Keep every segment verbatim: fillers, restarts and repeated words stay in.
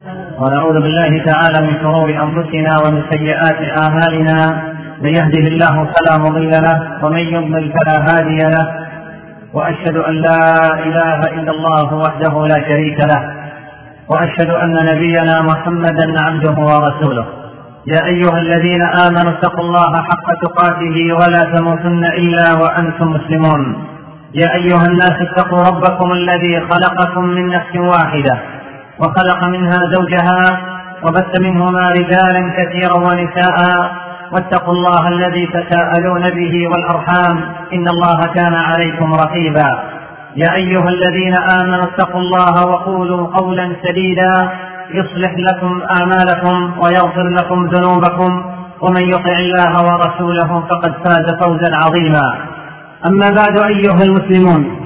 ونعوذ بالله تعالى من شرور أنفسنا ومن سيئات أعمالنا، من يهده الله فلا مضل له ومن يضلل فلا هادي له، وأشهد أن لا إله إلا الله وحده لا شريك له، وأشهد أن نبينا محمدا عبده ورسوله. يا أيها الذين آمنوا اتقوا الله حق تقاته ولا تموتن إلا وأنتم مسلمون. يا أيها الناس اتقوا ربكم الذي خلقكم من نفس واحدة وخلق منها زوجها وبث منهما رجالا كثيرا ونساء، واتقوا الله الذي تساءلون به والأرحام إن الله كان عليكم رقيبا. يا أيها الذين آمنوا اتقوا الله وقولوا قولا سديدا يصلح لكم أعمالكم ويغفر لكم ذنوبكم، ومن يطع الله ورسوله فقد فاز فوزا عظيما. أما بعد أيها المسلمون،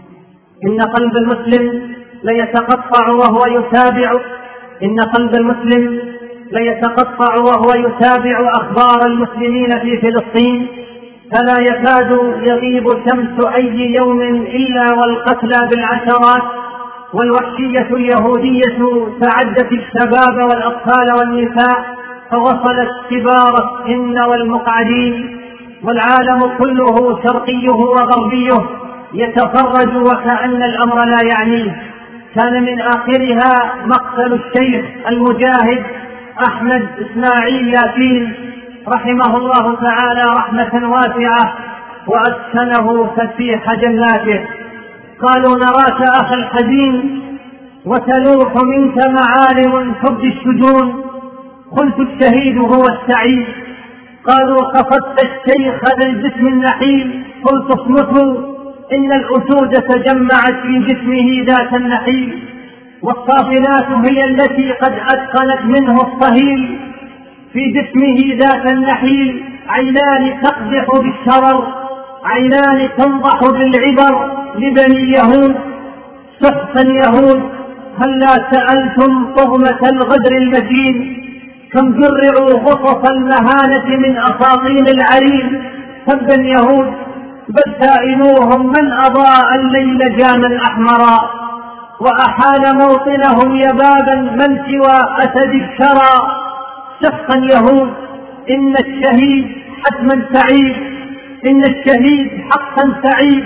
إن قلب المسلم ليتقطع وهو يتابع إن قلب المسلم ليتقطع وهو يتابع أخبار المسلمين في فلسطين، فلا يكاد يغيب شمس أي يوم إلا والقتلى بالعشرات، والوحشية اليهودية تعدت الشباب والأطفال والنساء فوصلت كبار السن والمقعدين، والعالم كله شرقيه وغربيه يتفرج وكأن الأمر لا يعنيه. كان من آخرها مقتل الشيخ المجاهد أحمد إسماعيل ياسين رحمه الله تعالى رحمة واسعة وأسكنه فسيح جناته. قالوا نراك أخي الحزين وتلوح منك معالم تبدي الشجون، قلت الشهيد هو السعيد. قالوا خفضت الشيخ ذا الجسم النحيل، قلت اصمتوا إن الأسود تجمعت في جسمه ذات النحيل. والصافنات هي التي قد أتقنت منه الصهيل، في جسمه ذات النحيل عينان تقدح بالشرر، عينان تنضح بالعبر لبني يهود. سحقا يهود هلا سألتم طغمة الغدر المجين، كم جرعوا غصص المهانة من أساطين العرين. تبا يهود بل سائلوهم من أضاء الليل جاما أحمرا، وأحال موطنهم يبابا من سوى أسد الشرى. سحقا يهود إن الشهيد حتما سعيد، إن الشهيد حقا سعيد،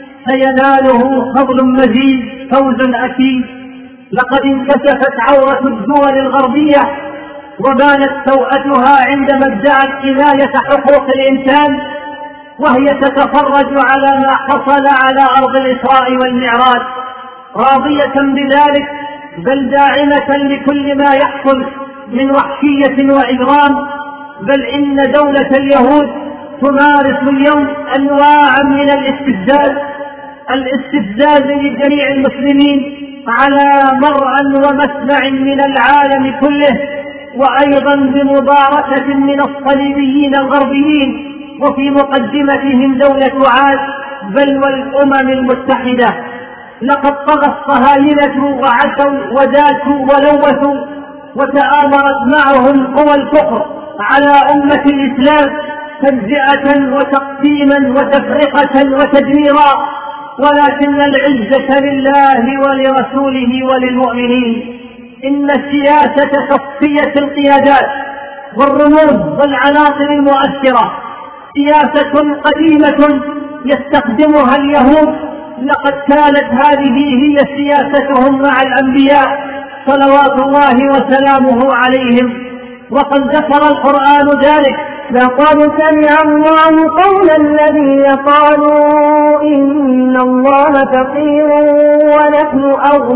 سيناله فضل مزيد فوز أكيد. لقد انكشفت عورة الدول الغربية وبانت سوءتها عندما ادعت حماية حقوق الإنسان، وهي تتفرج على ما حصل على أرض الإسراء والمعراج راضية بذلك، بل داعمة لكل ما يحصل من وحشية وإجرام. بل إن دولة اليهود تمارس اليوم أنواعا من الاستفزاز الاستفزاز لجميع المسلمين على مرأى ومسمع من العالم كله، وأيضا بمباركة من الصليبيين الغربيين، وفي مقدمتهم دولة عاد بل والأمم المتحدة. لقد طغى الصهاينة وعتوا وداسوا ولوثوا، وتآمرت معهم قوى الكفر على أمة الإسلام تجزئة وتقسيما وتفرقة وتدميرا. ولكن العزة لله ولرسوله وللمؤمنين. إن سياسة تصفية القيادات والرموز والعناصر المؤثرة سياسة قديمة يستخدمها اليهود. لقد كانت هذه هي سياستهم مع الأنبياء صلوات الله وسلامه عليهم، وقد ذكر القرآن ذلك. لقد سمع الله قول الذين قالوا إن الله فقير ونحن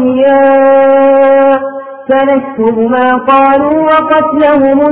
أغنياء، فنكتب ما قالوا وقتلهم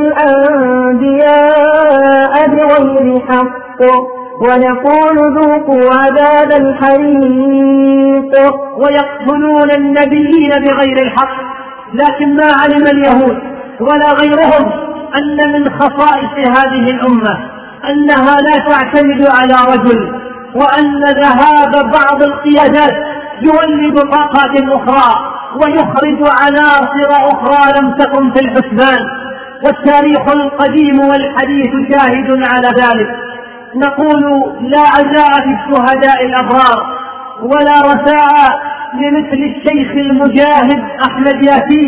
الأنبياء بغير حق، ونقول ذوقوا عذاب الحريق. ويقتلون النبيين بغير الحق. لكن ما علم اليهود ولا غيرهم أن من خصائص هذه الأمة أنها لا تعتمد على رجل، وأن ذهاب بعض القيادات يولد طاقات أخرى ويخرج عناصر أخرى لم تكن في الحسبان، والتاريخ القديم والحديث شاهد على ذلك. نقول لا عزاء في الشهداء الأبرار، ولا رثاء لمثل الشيخ المجاهد أحمد ياسين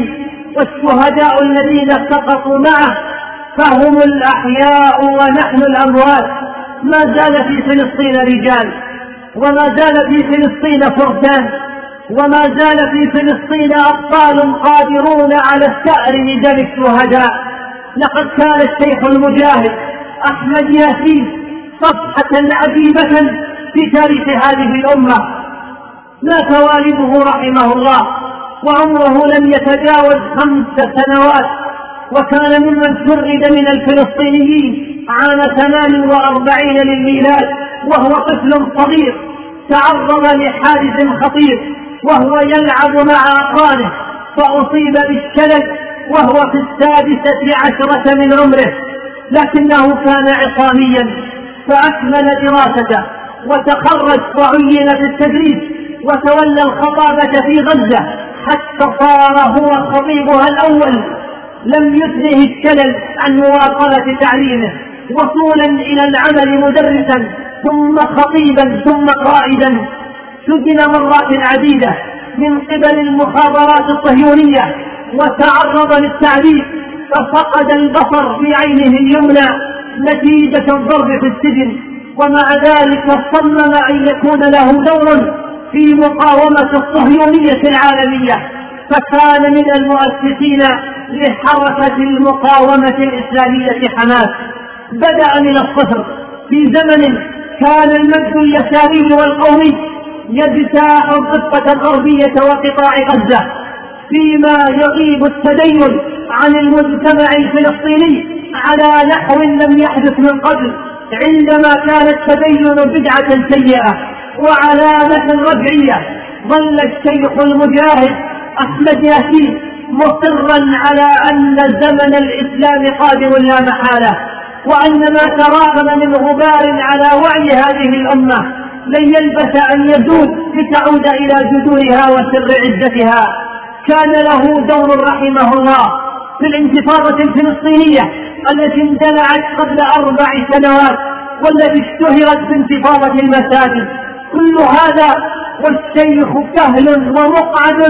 والشهداء الذين سقطوا معه فهم الأحياء ونحن الأموات. ما زال في فلسطين رجال، وما زال في فلسطين فرسان، وما زال في فلسطين أبطال قادرون على الثأر لدم الشهداء. لقد كان الشيخ المجاهد أحمد ياسين صفحة عجيبة في تاريخ هذه الأمة. مات والده رحمه الله وعمره لم يتجاوز خمس سنوات، وكان ممن شرد من الفلسطينيين عام ثمان وأربعين للميلاد وهو طفل صغير تعرض لحادث خطير وهو يلعب مع أقرانه فأصيب بالشلل وهو في السادسة عشرة من عمره، لكنه كان عصاميا فأكمل دراسته وتخرج وعين في التدريس وتولى الخطابة في غزة حتى صار هو خطيبها الأول. لم يثنه الشلل عن مواصلة تعليمه وصولا إلى العمل مدرسا ثم خطيبا ثم قائدا. سجن مرات عديدة من قبل المخابرات الصهيونية وتعرض للتعذيب ففقد البصر في عينه اليمنى نتيجة الضرب في السجن، ومع ذلك صمم أن يكون له دور في مقاومة الصهيونية العالمية، فكان من المؤسسين لحركة المقاومة الإسلامية حماس. بدأ من الصفر في زمن كان المد اليساري والقومي يجتاح الضفة الغربية وقطاع غزة، فيما يغيب التدين عن المجتمع الفلسطيني على نحو لم يحدث من قبل، عندما كان التدين بدعة سيئة وعلامة رجعية. ظل الشيخ المجاهد أحمد ياسين مصرا على أن زمن الإسلام قادم لا محالة، وأن ما تراكم من غبار على وعي هذه الأمة لن يلبث أن يزول لتعود إلى جذورها وسر عزتها. كان له دور رحمه الله في الانتفاضة الفلسطينية التي اندلعت قبل أربع سنوات والتي اشتهرت بانتفاضة المساجد. كل هذا والشيخ كهل ومقعد،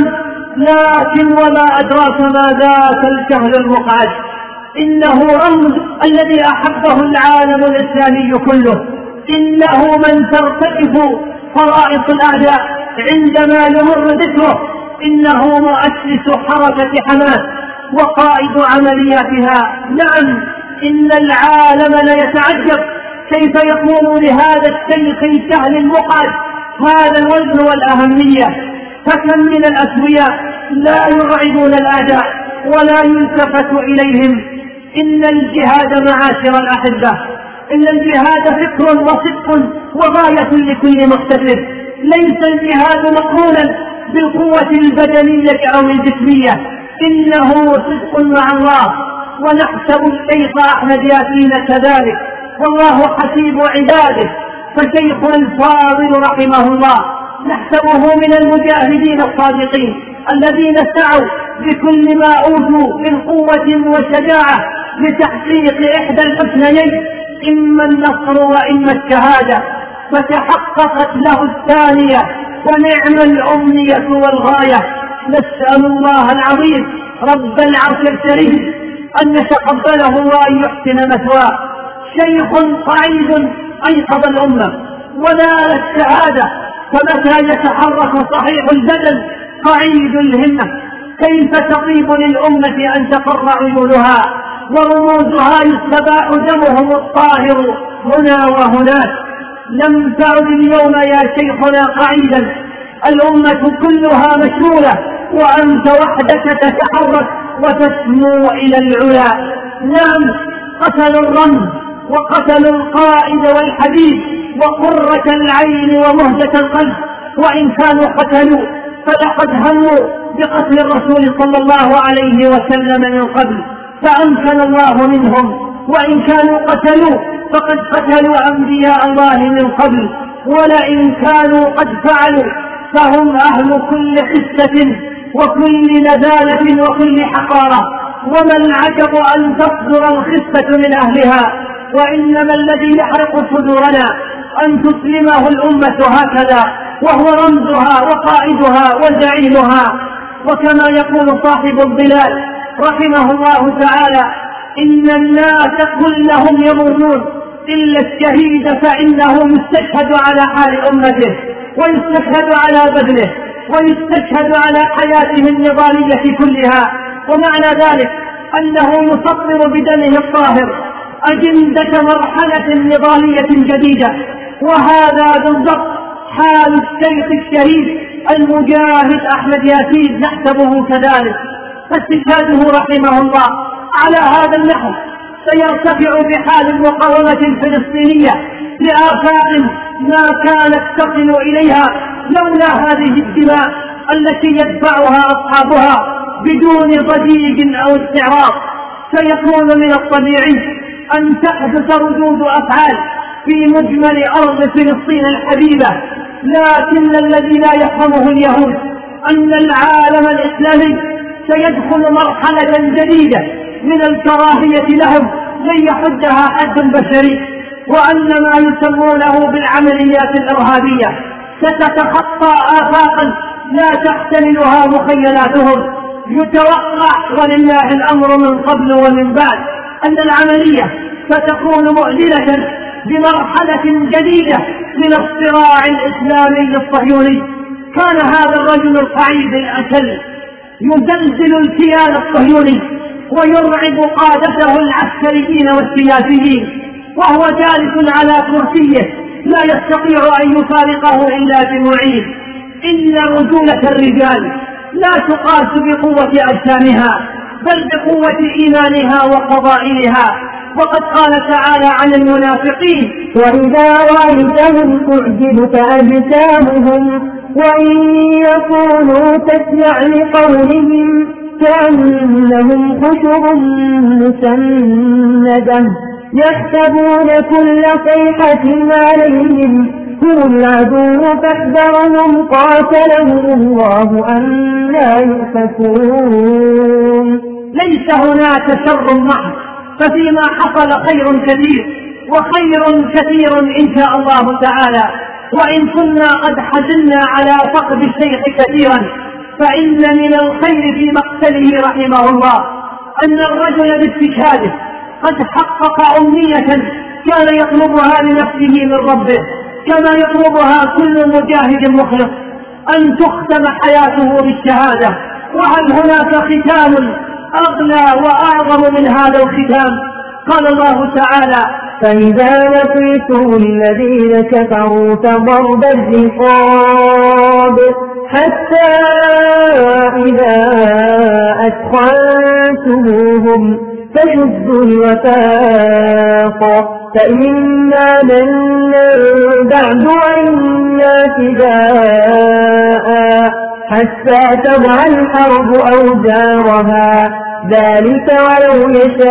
لكن وما أدراك ما ذاك الكهل المقعد؟ إنه رمز الذي أحبه العالم الإسلامي كله، إنه من ترتكب فرائض الأعداء عندما يمر ذكره، إنه مؤسس حركة حماس وقائد عملياتها. نعم، إن العالم لا يتعجب كيف يكون لهذا الشيخ الكهل المقعد هذا الوزن والأهمية. فكم من الأسوياء لا يرعبون الأعداء ولا يلتفت إليهم. إن الجهاد معاشر الأحبة، إن الجهاد فكر وصدق وغاية لكل مقتصد. ليس الجهاد مقرونا بالقوة البدنية أو الجسمية، إنه صدق مع الله. ونحسب الشيخ أحمد ياسين كذلك، والله حسيب عباده. فشيخنا الفاضل رحمه الله نحسبه من المجاهدين الصادقين الذين سعوا بكل ما أوتوا من قوة وشجاعة لتحقيق إحدى الحسنيين، إما النصر وإما الشهادة، فتحققت له الثانية، ونعم الأمنية والغاية. نسأل الله العظيم رب العرش الكريم أن يتقبله وأن يحسن مثواه. شيخ قعيد أيقظ الأمة ونال السعادة، فمتى يتحرك صحيح البدن قعيد الهمة كيف تطيب للأمة أن تقر عيونها ورموزها يستباح دمهم الطاهر هنا وهناك. لم تعد اليوم يا شيخنا قعيدا، الأمة كلها مشمولة وأنت وحدك تتحرك وتسمو إلى العلا. نعم، قتلوا الرمز وقتلوا القائد والحبيب وقرة العين ومهجة القلب، وإن كانوا قتلوا فلقد هموا بقتل الرسول صلى الله عليه وسلم من قبل فأمكن الله منهم، وإن كانوا قتلوا فقد قتلوا أنبياء الله من قبل، ولئن كانوا قد فعلوا فهم أهل كل حسة وكل نزالة وكل حقارة. وما العجب أن تصدر الخسة من أهلها، وإنما الذي يحرق صدورنا أن تسلمه الأمة هكذا وهو رمزها وقائدها وزعيمها. وكما يقول صاحب الظلال: رحمه الله تعالى: إن الناس كلهم يموتون إلا الشهيد فإنه يستشهد على حال أمته، ويستشهد على بدنه، ويستشهد على حياته النضالية كلها. ومعنى ذلك أنه يسطر بدمه الطاهر أجندة مرحلة نضالية جديدة. وهذا بالضبط حال الشيخ الشهيد المجاهد أحمد ياسين، نحسبه كذلك. فاستشهاده رحمه الله على هذا النحو سيرتفع بحال المقاومة الفلسطينية لآفاق ما كانت تصل إليها لولا هذه الدماء التي يدفعها أصحابها بدون ضجيج أو استعراض. سيكون من الطبيعي أن تحدث ردود أفعال في مجمل أرض فلسطين الحبيبة، لكن الذي لا يفهمه اليهود أن العالم الإسلامي سيدخل مرحلة جديدة من الكراهية لهم لن يحدها حد بشري، وأن ما يسمونه بالعمليات الإرهابية ستتخطى آفاقا لا تحتملها مخيلاتهم. يتوقع ولله الأمر من قبل ومن بعد أن العملية ستكون مؤذنة بمرحلة جديدة من الصراع الإسلامي الصهيوني. كان هذا الرجل القعيد الأشل يزلزل الكيان الصهيوني ويرعب قادته العسكريين والسياسيين، وهو جالس على كرسيه لا يستطيع أن يفارقه إلا بمعين. إن رجولة الرجال لا تقاس بقوة أجسامها بل بقوة إيمانها وفضائلها. وقد قال تعالى عن المنافقين: وإذا رأيتهم تعجبك أجسامهم وإن يكونوا تسمع لقولهم كأنهم خشب مسندة يحسبون كل صيحة عليهم هم العدو فاحذرهم قاتلهم الله أنى يؤفكون. ليس هناك شر محض، ففيما حصل خير كثير، وخير كثير إن شاء الله تعالى. وإن كنا قد حزنا على فقد الشيخ كثيرا، فإن من الخير في مقتله رحمه الله أن الرجل باستشهاده قد حقق أمنية كان يطلبها لنفسه من ربه، كما يطلبها كل مجاهد مخلص، أن تختم حياته بالشهادة. وهل هناك ختام أغلى وأعظم من هذا الختام؟ قال الله تعالى: فإذا لقيتم الذين كفروا فضرب الرقاب حتى إذا أثخنتموهم فشدوا الوثاق فإما منا بعد وإما فداء حتى تضع الحرب أوزارها ذلك ولو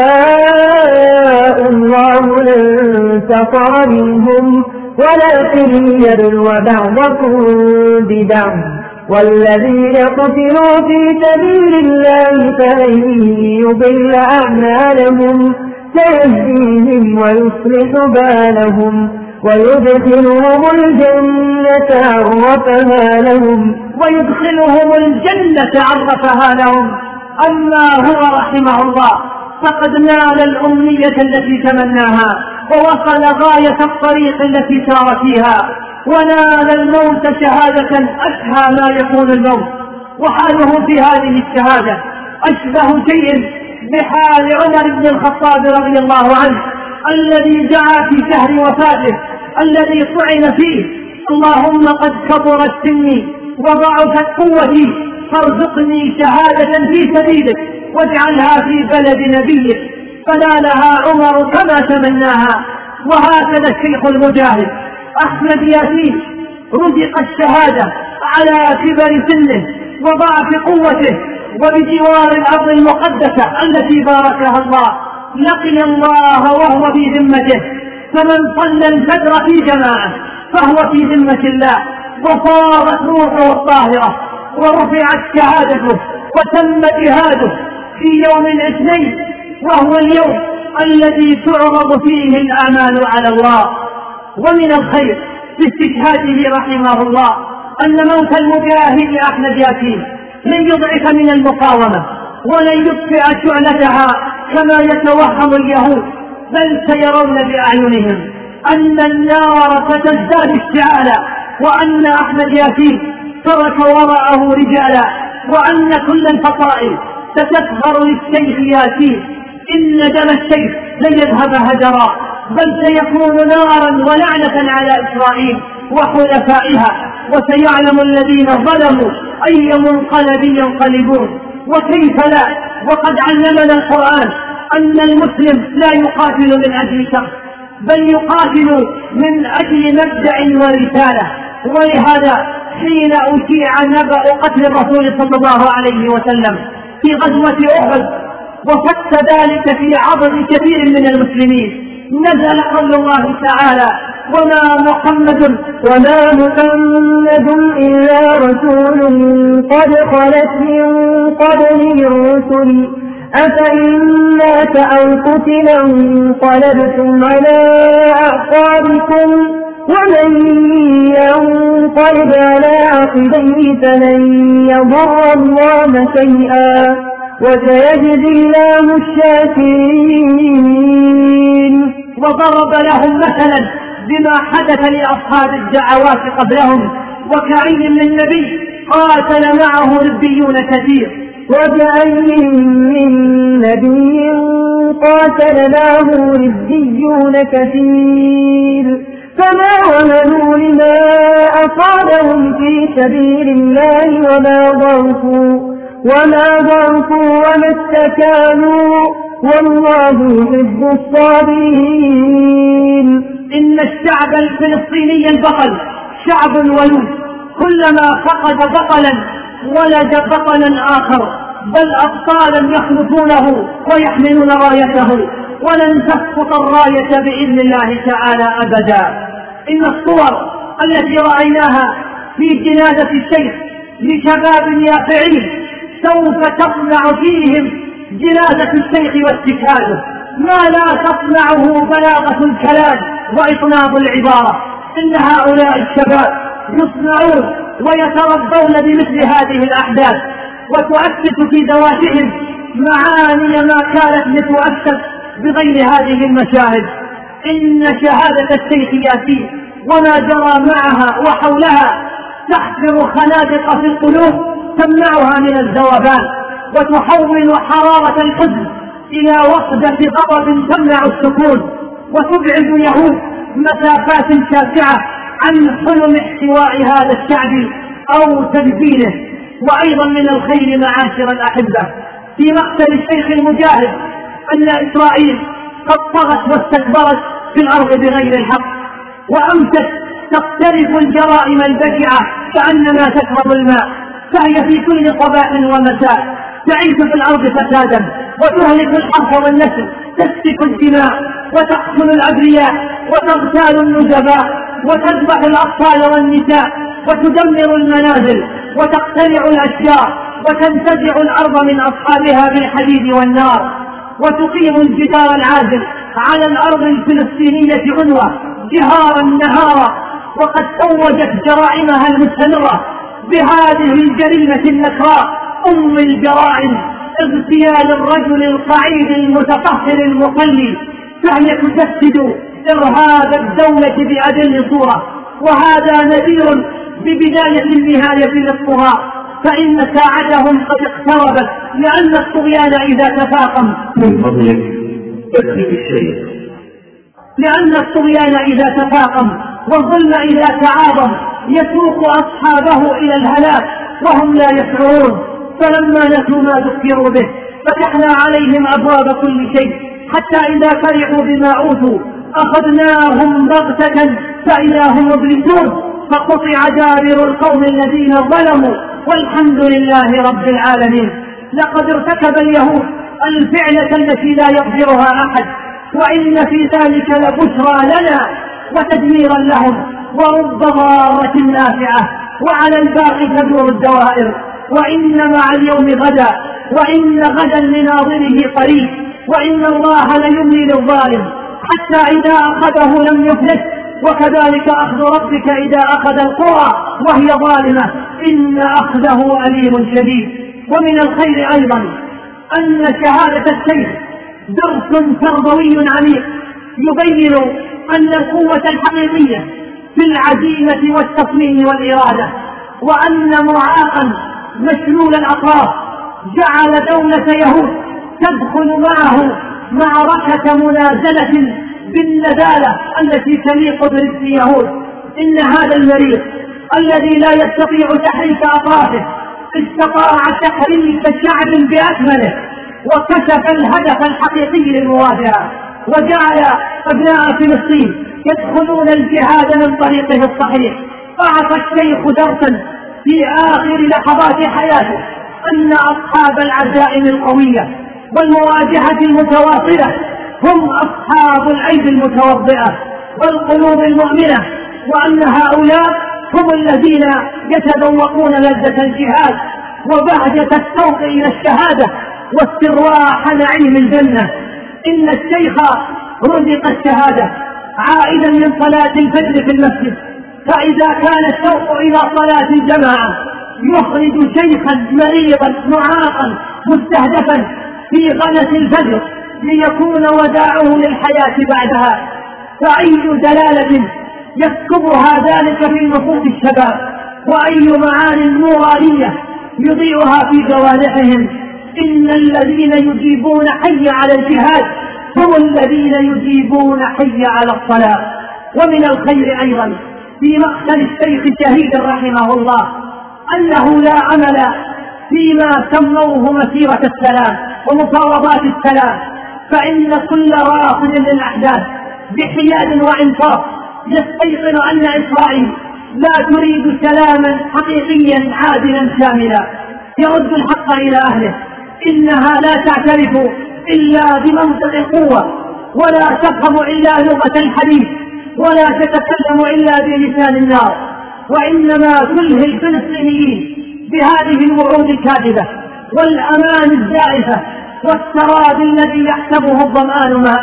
يشاء الله لانتصر منهم ولكن ليبلو بعضكم ببعض والذين قتلوا في سبيل الله فلن يضل أعمالهم سيهديهم ويصلح بالهم ويدخلهم الجنة عرفها لهم ويدخلهم الجنة عرفها لهم. أما هو رحمه الله فقد نال الأمنية التي تمناها ووصل غاية الطريق التي سار فيها، ونال الموت شهادة أشهى ما يكون الموت. وحاله في هذه الشهادة أشبه شيء بحال عمر بن الخطاب رضي الله عنه الذي دعا في شهر وفاته الذي طعن فيه: اللهم قد كبرت سني وضعفت قوتي فارزقني شهادة في سبيلك واجعلها في بلد نبيك. فنالها عمر كما تمناها. وهكذا الشيخ المجاهد أحمد ياسين رزق الشهادة على كبر سنه وضعف قوته وبجوار الأرض المقدسة التي باركها الله. لقي الله وهو في ذمته، فمن صلى الفجر في جماعة فهو في ذمة الله، وصارت روحه الطاهرة ورفعت شهادته وتم جهاده في يوم الاثنين، وهو اليوم الذي تعرض فيه الآمال على الله. ومن الخير في استشهاده رحمه الله أن موت المجاهد أحمد ياسين لن يضعف من المقاومة ولن يطفئ شعلتها كما يتوهم اليهود، بل سيرون بأعينهم أن النار ستزداد اشتعالا، وأن أحمد ياسين ترك وراءه رجالا، وأن كل الفصائل ستسهر للشيخ ياسين. إن دم الشيخ لن يذهب هدرا، بل سيكون نارا ولعنة على إسرائيل وحلفائها، وسيعلم الذين ظلموا أي منقلب ينقلبون. وكيف لا، وقد علمنا القرآن أن المسلم لا يقاتل من أجل شخص، بل يقاتل من أجل مبدأ ورسالة. ولهذا حين أشيع نبأ قتل الرسول صلى الله عليه وسلم في غزوة أحد وفت ذلك في عضد كثير من المسلمين، نزل قول الله تعالى: وما محمد وما محمد إلا رسول قد خلت من قبله الرسل أفإن مات أو قتل انقلبتم على أعقابكم ومن ينقلب على عقبيه فلن يضر الله شيئا وسيجزي الله الشاكرين. وضرب لهم مثلا بما حدث لأصحاب الدعوات قبلهم، وكأي من نبي قاتل معه ربيون كثير وكأي من نبي قاتل معه ربيون كثير فما وهنوا لما أصابهم في سبيل الله وما ضعفوا وما ضعفوا وما استكانوا والله يحب الصابرين. إن الشعب الفلسطيني البطل شعب ولود، كلما فقد بطلا ولد بطلا آخر، بل أبطالا يخلفونه ويحملون رايته، ولن تسقط الراية بإذن الله تعالى أبدا. إن الصور التي رأيناها في جنازة الشيخ لشباب يافعين سوف تصنع فيهم جنازة الشيخ واتكاله ما لا تصنعه بلاغة الكلام وإطناب العبارة. إن هؤلاء الشباب يصنعون ويتربون بمثل هذه الأحداث، وتؤسس في ذواتهم معاني ما كانت لتؤسس بغير هذه المشاهد. إن شهادة الشيخ ياسين وما جرى معها وحولها تحفر خنادق في القلوب تمنعها من الذوبان، وتحول حرارة الحزن إلى وحدة غضب تمنع السكون، وتبعد اليهود مسافات شاسعة عن حلم احتواء هذا الشعب أو تدفينه. وأيضا من الخير معاشر الأحبة في مقتل الشيخ المجاهد أن إسرائيل قد طغت واستكبرت في الأرض بغير الحق، وأمست تقترف الجرائم البشعة كأنما تشرب الماء، فهي في كل صباح ومساء تعيش في الأرض فسادا وتهلك الحرث والنسل، تسفك الدماء وتقتل الأبرياء وتغتال النجباء وتذبح الأطفال والنساء وتدمر المنازل وتقتلع الأشجار وتنتزع الأرض من أصحابها بالحديد والنار، وتقيم الجدار العازل على الأرض الفلسطينية عنوة جهارا نهارا. وقد توجت جرائمها المستمرة بهذه الجريمة النكراء أم الجرائم اغتيال الرجل القعيد المتطهر المقلي، فهي تجسد إرهاب الدولة بأدل صورة، وهذا نذير ببداية النهاية للطغاة، فإن ساعتهم قد اقتربت، لأن الطغيان إذا تفاقم من فضلك اكتب الشيء لأن الطغيان إذا تفاقم والظلم إذا تعاظم يسوق أصحابه إلى الهلاك وهم لا يشعرون. فلما نسوا ما ذكروا به فتحنا عليهم أبواب كل شيء، حتى إذا فرحوا بما أوتوا أخذناهم بغتة فإذا هم مبلسون، فقطع دابر القوم الذين ظلموا والحمد لله رب العالمين. لقد ارتكب اليهود الفعلة التي لا يقدرها أحد، وإن في ذلك لبشرى لنا وتدميرا لهم ورب ضارة نافعة، وعلى الباقي تدور الدوائر. وإن مع اليوم غدا، وإن غدا لناظره قريب، وإن الله ليملي للظالم حتى إذا أخذه لم يفلت، وكذلك أخذ ربك إذا أخذ القرى وهي ظالمة إن أخذه أليم شديد. ومن الخير أيضا أن شهادة الشيخ درس تربوي عميق يبين أن القوة الحقيقية في العزيمة والتصميم والإرادة، وأن معاقا مشلول الأطراف جعل دولة يهود تدخل معه معركة منازلة بالنذالة التي تليق برزق يهود. إن هذا المريض الذي لا يستطيع تحريك أطرافه استطاع تحريك شعب بأكمله، وكشف الهدف الحقيقي للمواجهة، وجعل أبناء فلسطين يدخلون الجهاد من طريقه الصحيح. أعطى الشيخ درسا في آخر لحظات حياته أن أصحاب العزائم القوية والمواجهة المتواصلة هم أصحاب الأيدي المتوضئة والقلوب المؤمنة، وأن هؤلاء هم الذين يتذوقون لذة الجهاد وبهجة الشوق إلى الشهادة واسترواح نعيم الجنة. إن الشيخ رزق الشهادة عائدا من صلاة الفجر في المسجد، فإذا كان الشوق إلى صلاة الجماعة يخرج شيخا مريضا معاقا مستهدفا في غلس الفجر ليكون وداعه للحياة بعدها، فأي دلالة يسكبها ذلك في نفوس الشباب، وأي معاني نورانية يضيئها في جوانحهم. إن الذين يجيبون حي على الجهاد هم الذين يجيبون حي على الصلاة. ومن الخير أيضا في مقتل الشيخ شهيد رحمه الله أنه لا عمل فيما سموه مسيرة السلام ومفاوضات السلام، فإن كل رافض للأحداث بحياد وإنصاف يستيقن أن إسرائيل لا تريد سلاما حقيقيا عادلا شاملا يرد الحق إلى أهله. إنها لا تعترف إلا بمنطق القوة، ولا تفهم إلا لغة الحديث، ولا تتكلم إلا بلسان النار، وإنما تلهي الفلسطينيين بهذه الوعود الكاذبة والأمان الزائفة والسراب الذي يحسبه الظمآن ماء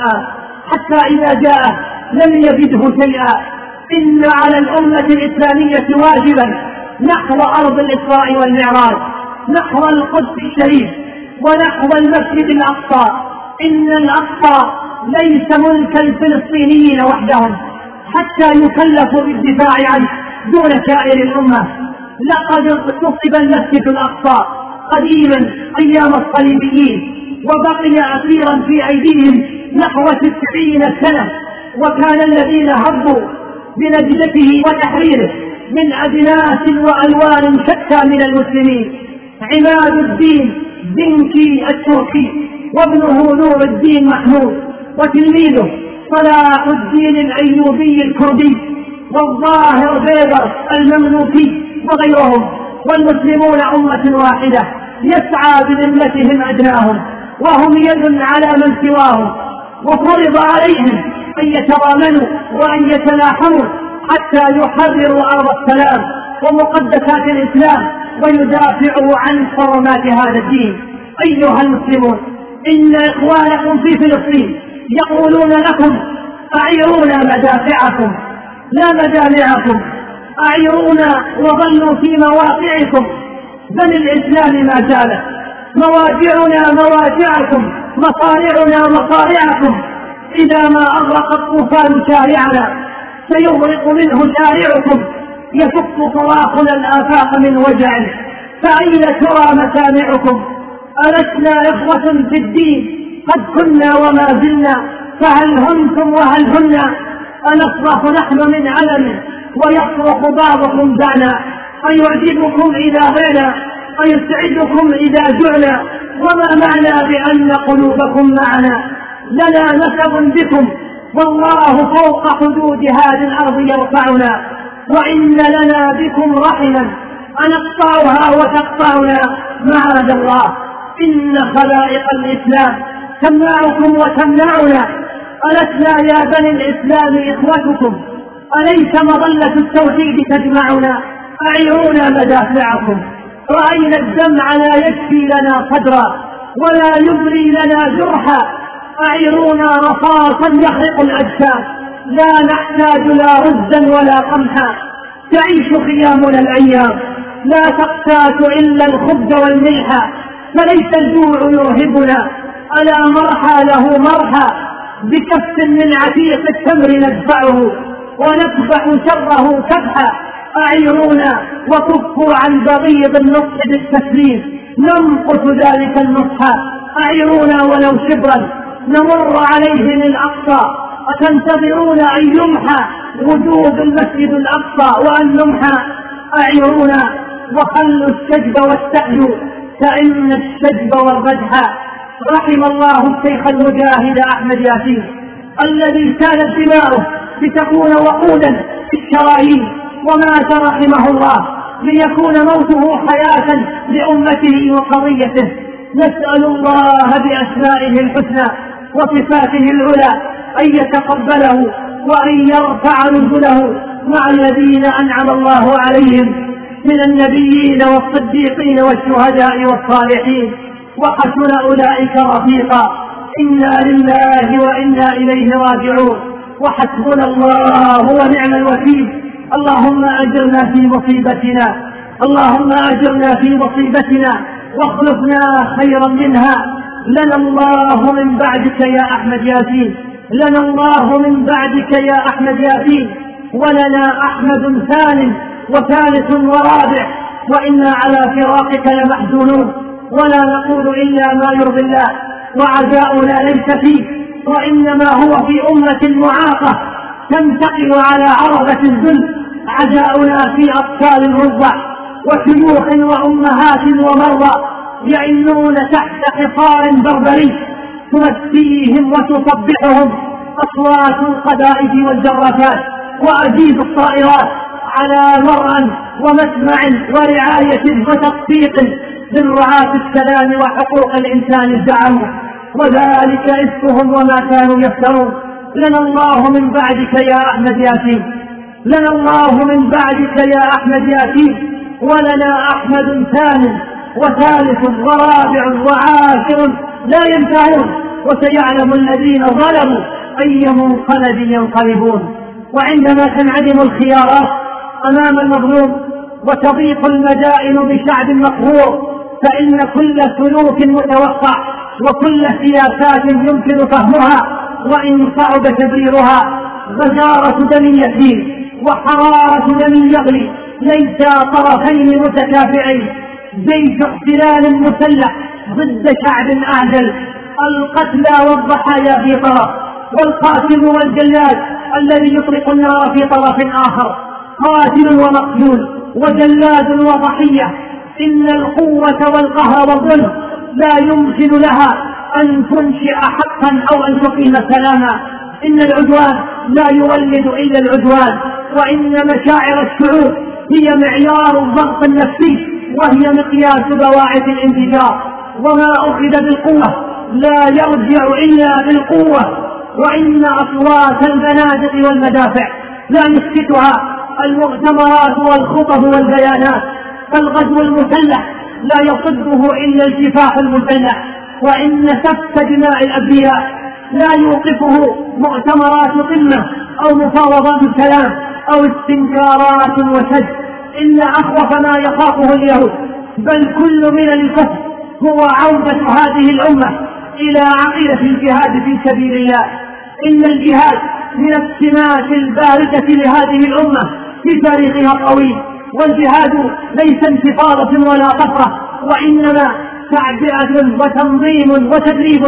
حتى إذا جاء لم يجده شيئا. إن على الأمة الإسلامية واجبا نحو أرض الإسراء والمعراج، نحو القدس الشريف، ونحو المسجد الأقصى. إن الأقصى ليس ملك الفلسطينيين وحدهم حتى يكلفوا بالدفاع عنه دون سائر الأمة. لقد اغتصب المسجد الأقصى قديما أيام الصليبيين، وبقي أسيرا في أيديهم نحو تسعين سنة، وكان الذين هربوا بنجدته وتحريره من أجناس وألوان شتى من المسلمين: عماد الدين زنكي التركي، وابنه نور الدين محمود، وتلميذه صلاح الدين الأيوبي الكردي، والظاهر بيبر المملوكي، وغيرهم. والمسلمون أمة واحدة يسعى بذمتهم أدناهم، وهم يد على من سواهم، وفرض عليهم أن يتضامنوا وأن يتلاحموا حتى يحرروا أرض السلام ومقدسات الإسلام ويدافعوا عن حرمات هذا الدين. أيها المسلمون، إن إخوانكم في فلسطين يقولون لكم: أعيرونا مدافعكم لا مجامعكم، أعيرونا وظلوا في مواقعكم، بل الإسلام ما زالت مواجعنا مواجعكم، مصارعنا مصارعكم. إذا ما أغرق الطوفان شارعنا سيغرق منه شارعكم، يفك فواصل الآفاق من وجع، فأين ترى مسامعكم؟ ألسنا إخوة في الدين قد كنا وما زلنا، فهل هنتم وهل هن؟ أنصرخ نحن من علم ويصرخ بعضكم دعنا، أيعجبكم إذا غينا، أيسعدكم إذا جعنا، وما معنى بأن قلوبكم معنا؟ لنا نسب بكم والله فوق حدود هذه الأرض يرفعنا، وإن لنا بكم رحما أنقطعها وتقطعنا معاذ الله. إن خلائق الإسلام تمنعكم وتمنعنا، ألسنا يا بني الإسلام إخوتكم؟ أليس مظلة التوحيد تجمعنا؟ أعيرونا مدافعكم، رأينا الدمع لا يشفي لنا صدرا ولا يبري لنا جرحا، أعيرونا رصاصا يخرق الأجسام، لا نحتاج لا رزا ولا قمحا، تعيش خيامنا الأيام لا تقتات إلا الخبز والملح، فليس الجوع يرهبنا، ألا مرحى له مرحى، بكف من عتيق التمر ندفعه ونكبح شره كبحا. أعيرونا وكفوا عن بغيض النصح بالتسليم، ننقص ذلك النصح. أعيرونا ولو شبرا نمر عليه للأقصى، أتنتظرون أن يمحى وجود المسجد الأقصى وأن يمحى؟ أعيرونا وخلوا السجب واستحيوا فإن السجب والردح. رحم الله الشيخ المجاهد أحمد ياسين الذي سالت دماؤه لتكون وقودا في الشرايين، ومات رحمه الله ليكون موته حياة لأمته وقضيته. نسأل الله بأسمائه الحسنى وصفاته العلى أن يتقبله وأن يرفع نزله مع الذين أنعم الله عليهم من النبيين والصديقين والشهداء والصالحين، وحسن أولئك رفيقا. إنا لله وإنا إليه راجعون، وحسبنا الله ونعم الوكيل. اللهم أجرنا في مصيبتنا، اللهم أجرنا في مصيبتنا واخلفنا خيرا منها. لنا الله من بعدك يا أحمد ياسين، لنا الله من بعدك يا أحمد ياسين، ولنا أحمد ثان وثالث ورابع، وإنا على فراقك لمحزونون، ولا نقول إلا ما يرضي الله، وعزاؤنا ليس فيه، وإنما هو في أمة معاقة تنتقل على عربة الذل. عزاؤنا في أطفال الرضع وشيوخ وأمهات ومرضى يئنون تحت حصار بربري تمسيهم وتصبحهم أصوات القذائف والجرافات وأجيب الطائرات على مرء ومسمع ورعاية وتطبيق للرعاة السلام وحقوق الإنسان الزعم، وذلك إفكهم وما كانوا يفترون. لنا الله من بعدك يا أحمد ياسين، لنا الله من بعدك يا أحمد ياسين، ولنا أحمد ثان وثالث ورابع وعاشر لا ينتهون، وسيعلم الذين ظلموا أي منقلب ينقلبون. وعندما تنعدم الخيارات أمام المظلوم وتضيق المدائن بشعب مقهور، فإن كل سلوك متوقع وكل سياسات يمكن فهمها وإن صعب تدبيرها غزارة دم يسيل وحرارة دم يغلي ليس طرفين متكافئين. جيش احتلال مسلح ضد شعب أعدل، القتلى والضحايا في طرف، والقاتل والجلاد الذي يطلق النار في طرف آخر، قاتل ومقتول وجلاد وضحية. إن القوة والقهر والظلم لا يمكن لها أن تنشئ حقا أو أن تقيم سلاما. إن العدوان لا يولد إلا العدوان، وإن مشاعر الشعوب هي معيار الضغط النفسي وهي مقياس بواعث الانفجار. وما أخذ بالقوة لا يرجع إلا بالقوة، وإن أصوات البنادق والمدافع لا يسكتها المؤتمرات والخطب والبيانات. فالغزو المسلح لا يصده إلا الكفاح المسلح، وإن سفك دماء الأبرياء لا يوقفه مؤتمرات قمة أو مفاوضات سلام أو استنكارات وسد. إن أخوف ما يخافه اليهود بل كل من الكفر هو عودة هذه الأمة إلى عقيدة الجهاد في سبيل الله. إن الجهاد من السمات الباردة لهذه الأمة في تاريخها الطويل، والجهاد ليس انتفاضة ولا طفرة، وإنما تعبئة وتنظيم وتدريب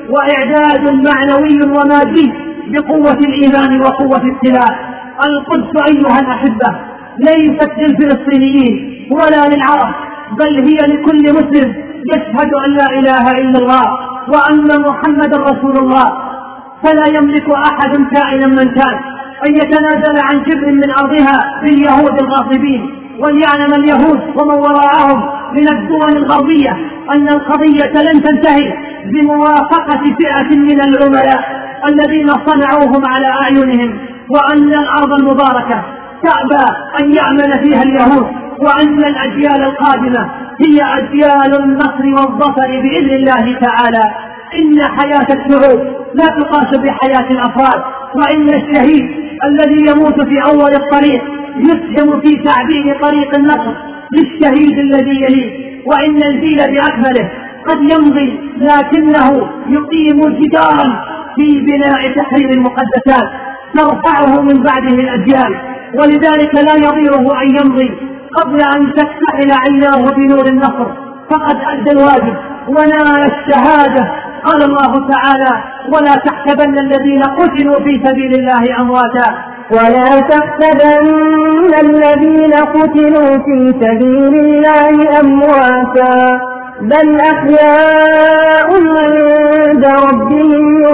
وإعداد معنوي ومادي بقوة الإيمان وقوة السلاح. القدس أيها الأحبة ليست للفلسطينيين ولا للعرب، بل هي لكل مسلم يشهد أن لا إله إلا الله وأن محمد رسول الله. فلا يملك أحد كائنا من كان أن يتنازل عن شبر من أرضها باليهود الغاصبين. وليعلم اليهود ومن وراءهم من الدول الغربية أن القضية لن تنتهي بموافقة فئة من العملاء الذين صنعوهم على أعينهم، وأن الأرض المباركة تأبى أن يعمل فيها اليهود، وأن الأجيال القادمة هي أجيال النصر والظفر بإذن الله تعالى. إن حياة الشعوب لا تقاس بحياة الأفراد، وإن الشهيد الذي يموت في أول الطريق يسهم في تعبير طريق النصر للشهيد الذي يليه. وإن الجيل بأكمله قد يمضي لكنه يقيم جدارا في بناء تحرير المقدسات ترفعه من بعده الأجيال، ولذلك لا يضيره أن يمضي قبل أن تكتحل عيناه بنور النصر، فقد أدى الواجب ونال الشهادة. قال الله تعالى: ولا تحسبن الذين قتلوا في سبيل الله أمواتا ولا تحسبن الذين قتلوا في سبيل الله أمواتا بل أحياء عند ربهم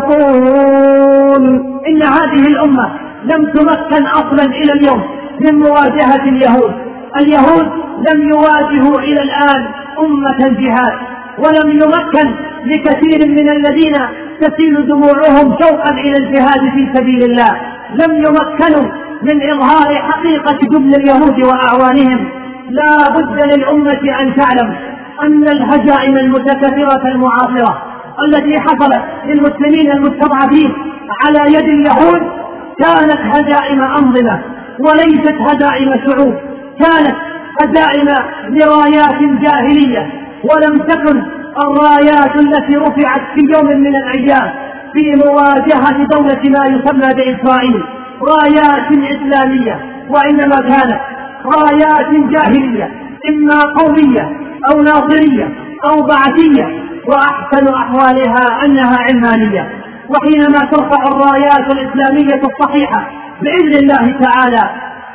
يرزقون. إن هذه الأمة لم تمكن أصلا إلى اليوم من مواجهة اليهود. اليهود لم يواجهوا إلى الآن أمة الجهاد، ولم يمكن لكثير من الذين تسيل دموعهم شوقا إلى الجهاد في سبيل الله، لم يمكنوا من إظهار حقيقة جبن اليهود وأعوانهم. لا بد للأمة أن تعلم أن الهزائم المتكثرة المعاصرة التي حصلت للمسلمين المستضعفين على يد اليهود كانت هزائم أنظمة وليست هزائم شعوب، كانت هزائم لرايات جاهلية، ولم تكن الرايات التي رفعت في يوم من الأيام في مواجهة دولة ما يسمى بإسرائيل رايات إسلامية، وإنما كانت رايات جاهلية إما قومية أو ناصرية أو بعثية، وأحسن أحوالها أنها علمانية. وحينما ترفع الرايات الإسلامية الصحيحة بإذن الله تعالى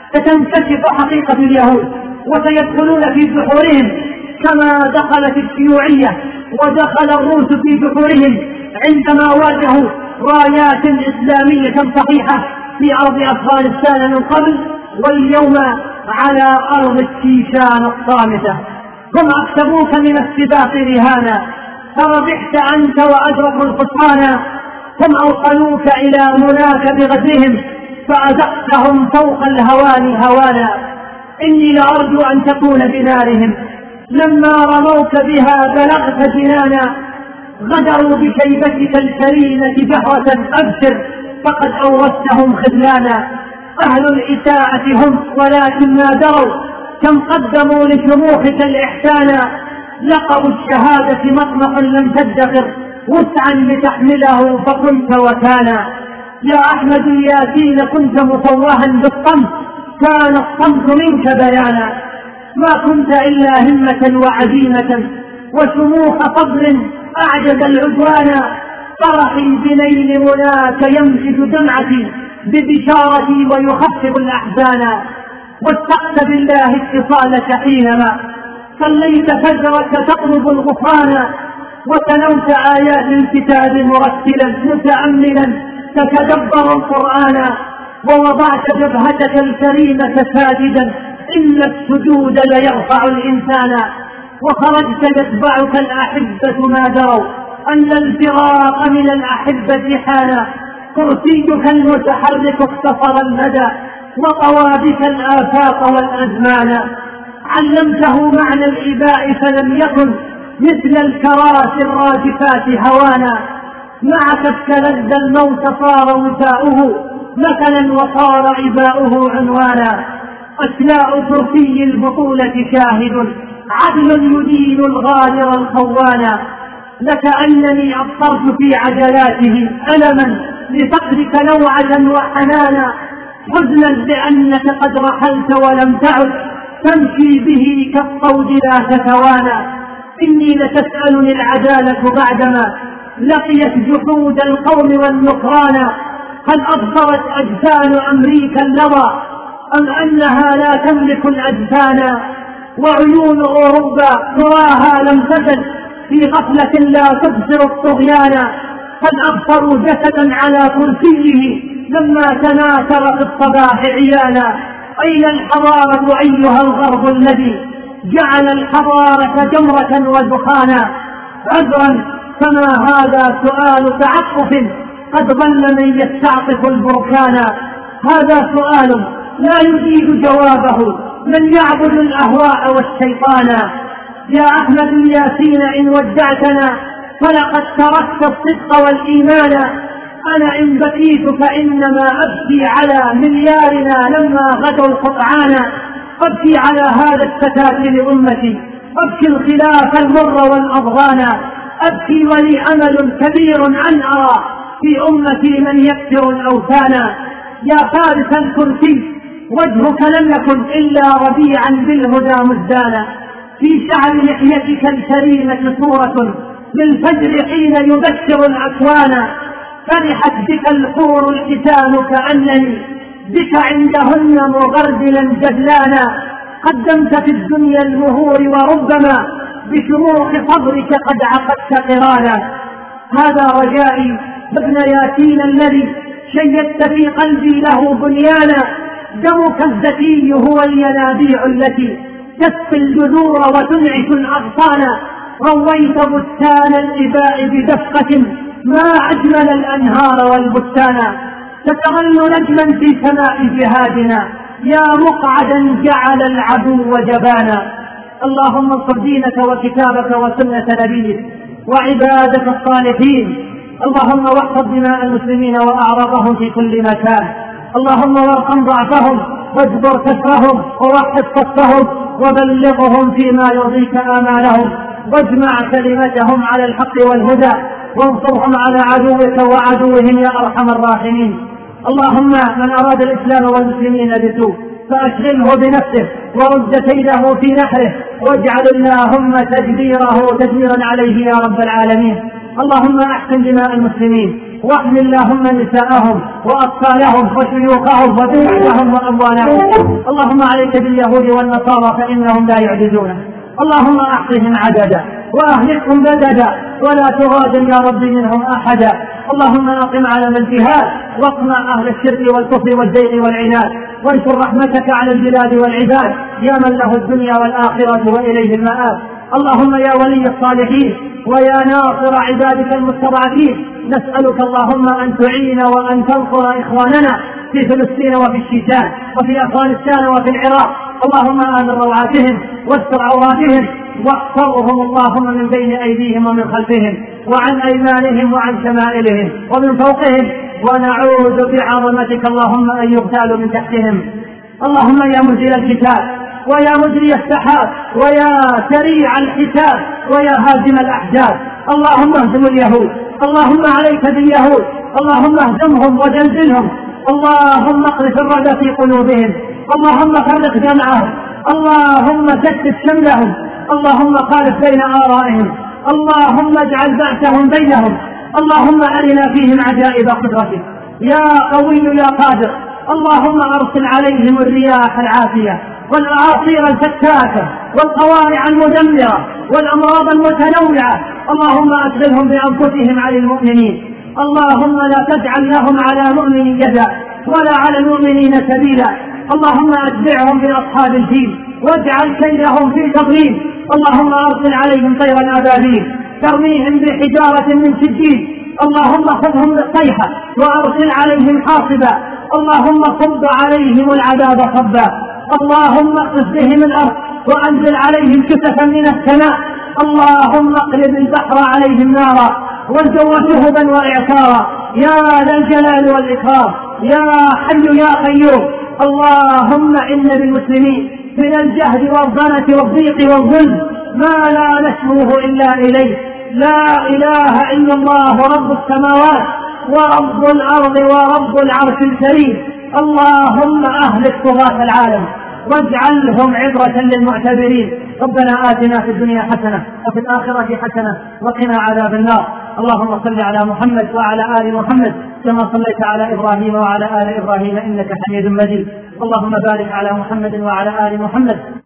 ستنكشف حقيقة اليهود وسيدخلون في جحورهم كما دخلت الشيوعية ودخل الروس في جحورهم عندما واجهوا رايات إسلامية صحيحة في أرض أفغانستان من قبل، واليوم على أرض الشيشان الصامتة. هم أكسبوك من السباق رهانا فربحت أنت وأدركوا الخسران، هم أوصلوك إلى مناك بغدرهم فأذقتهم فوق الهوان هوانا. إني لأرجو أن تكون بنارهم لما رموك بها بلغت جنانا، غدروا بشيبتك الكريمة جهرة أبشر فقد أورثتهم خذلانا. أهل الإساءة هم ولكن ما دروا كم قدموا لشموخك الإحسانا، لقبوا الشهادة مطمقا لم تدخر وسعا لتحمله فكنت وكانا. يا أحمد الياسين كنت مفوها بالصمت كان الصمت منك بيانا، ما كنت إلا همة وعزيمة وشموخ صبر أعجز العدوان. فرحي بنيل مناك يمسك دمعتي ببشارتي ويخفف الأحزان، واتقت بالله اتصالك حينما صليت فجرك تطلب الغفران، وتلوت آيات الكتاب مرتلا متأملا تتدبر القرآن، ووضعت جبهتك الكريمة ساجدا إن السجود ليرفع الإنسان، وخرجت يتبعك الأحبة ما دروا أن الفراق من الأحبة حانا. كرسيك المتحرك اختصر المدى وطوى بك الآفاق والأزمان، علمته معنى الإباء فلم يكن مثل الكراسي الراجفات هوانا. معك استلذ الموت صار وساؤه مثلا وصار إباؤه عنوانا. أشلاء كرسي البطولة شاهد عدل يدين الغادر الخوانا، لكأنني أبصرت في عجلاته ألما لفقدك لوعة وحنانا، حزنا لأنك قد رحلت ولم تعد تمشي به كالصوت لا تتوانى. إني لتسألني العدالة بعدما لقيت جحود القوم والنكران، هل أبصرت أجفان أمريكا اللظى أم أنها لا تملك الأجفان؟ وعيون أوروبا تراها لم تزل في غفلة لا تبصر الطغيان، هل أبصروا جسدا على كرسيه لما تناثر في الصباح عيانا؟ أين الحضارة أيها الغرب الذي جعل الحضارة جمرة ودخانا؟ عذرا فما هذا سؤال تعطف قد ظل من يستعطف البركان، هذا سؤال لا يجيب جوابه من يعبد الأهواء والشيطان. يا أحمد الياسين إن ودعتنا فلقد تركت الصدق والإيمان، أنا إن بكيت فإنما أبكي على مليارنا لما غدوا القطعان، أبكي على هذا الفتاة لأمتي أبكي الخلاف المر والأضغان، أبكي ولي أمل كبير أن أرى في أمتي من يكسر الأوثان. يا فارس الكرسي وجهك لم يكن إلا ربيعا بالهدى مزدانا، في شعر لحيتك الكريمة صورة للفجر حين يبشر الأكوان، فرحت بك الحور الحسان كأنني بك عندهن مغربلا جدلانا، قدمت في الدنيا المهور وربما بشموخ صبرك قد عقدت قرانا. هذا رجائي ابن ياسين الذي شيدت في قلبي له بنيانا، دمك الزكي هو الينابيع التي تسقي الجذور وتنعش الأغصان، رويت بستان الإباء بدفقة ما أجمل الأنهار والبستان، تتغل نجما في سماء جهادنا يا مقعدا جعل العدو جبانا. اللهم انصر دينك وكتابك وسنة نبيك وعبادك الصالحين، اللهم واحفظ دماء المسلمين وأعراضهم في كل مكان، اللهم وارحم ضعفهم واجبر كسرهم ووحد صفهم وبلغهم فيما يرضيك آمالهم، واجمع كلمتهم على الحق والهدى، وانصرهم على عدوك وعدوهم يا أرحم الراحمين. اللهم من أراد الإسلام والمسلمين بسوء فأشغله بنفسه ورد كيده في نحره، واجعل اللهم تدبيره تدميرا عليه يا رب العالمين. اللهم أحسن دماء المسلمين، واحمل اللهم نساءهم وأطفالهم وشيوخهم وذريتهم وأموالهم. اللهم عليك باليهود والنصارى فإنهم لا يعجزون، اللهم أحصهم عددا وأهلكهم بددا ولا تغادر يا رب منهم أحدا. اللهم أقم على الجهاد واقمع أهل الشرك والكفر والزيغ والعناد، وانشر رحمتك على البلاد والعباد يا من له الدنيا والآخرة وإليه المآب. اللهم يا ولي الصالحين ويا ناصر عبادك المستضعفين، نسألك اللهم أن تعين وأن تنصر إخواننا في فلسطين وفي الشيشان وفي أفغانستان وفي العراق، اللهم آمن روعاتهم واستر عوراتهم، واحفظهم اللهم من بين أيديهم ومن خلفهم وعن أيمانهم وعن شمائلهم ومن فوقهم، ونعوذ بعظمتك اللهم أن يغتالوا من تحتهم. اللهم يا منزل الكتاب ويا مجري السحاب ويا سريع الحساب ويا هازم الأحزاب، اللهم اهزم اليهود، اللهم عليك باليهود، اللهم اهزمهم وزلزلهم، اللهم اقذف الردى في قلوبهم، اللهم فرق جمعهم، اللهم شتت شملهم، اللهم خالف بين آرائهم، اللهم اجعل بأسهم بينهم، اللهم أرنا فيهم عجائب قدرتك يا قوي يا قادر. اللهم أرسل عليهم الرياح العافية والأعاصير الفتاكة والقوارع المدمرة والأمراض المتنوعة، اللهم أشغلهم بأنفسهم عن المؤمنين، اللهم لا تجعل لهم على مؤمن يدا ولا على المؤمنين سبيلا، اللهم أتبعهم بأصحاب الفيل واجعل كيدهم في تضليل، اللهم أرسل عليهم طيرا أبابيل ترميهم بحجارة من سجيل، اللهم خذهم بالصيحة وأرسل عليهم حاصبا، اللهم صب عليهم العذاب صبا، اللهم اقذف بهم الأرض وأنزل عليهم كسفا من السماء، اللهم اقلب البحر عليهم نارا والجو شهبا وإعكارا يا ذا الجلال والإكرام يا حي يا قيوم. اللهم إن للمسلمين من الجهد والضنة والضيق والظلم ما لا نشكوه إلا إليه، لا إله إلا الله رب السماوات ورب الأرض ورب العرش الكريم. اللهم أهلك طغاة العالم واجعلهم عبرة للمعتبرين. ربنا آتنا في الدنيا حسنة وفي الآخرة حسنة وقنا عذاب النار. اللهم صل على محمد وعلى آل محمد كما صليت على إبراهيم وعلى آل إبراهيم إنك حميد مجيد. اللهم بارك على محمد وعلى آل محمد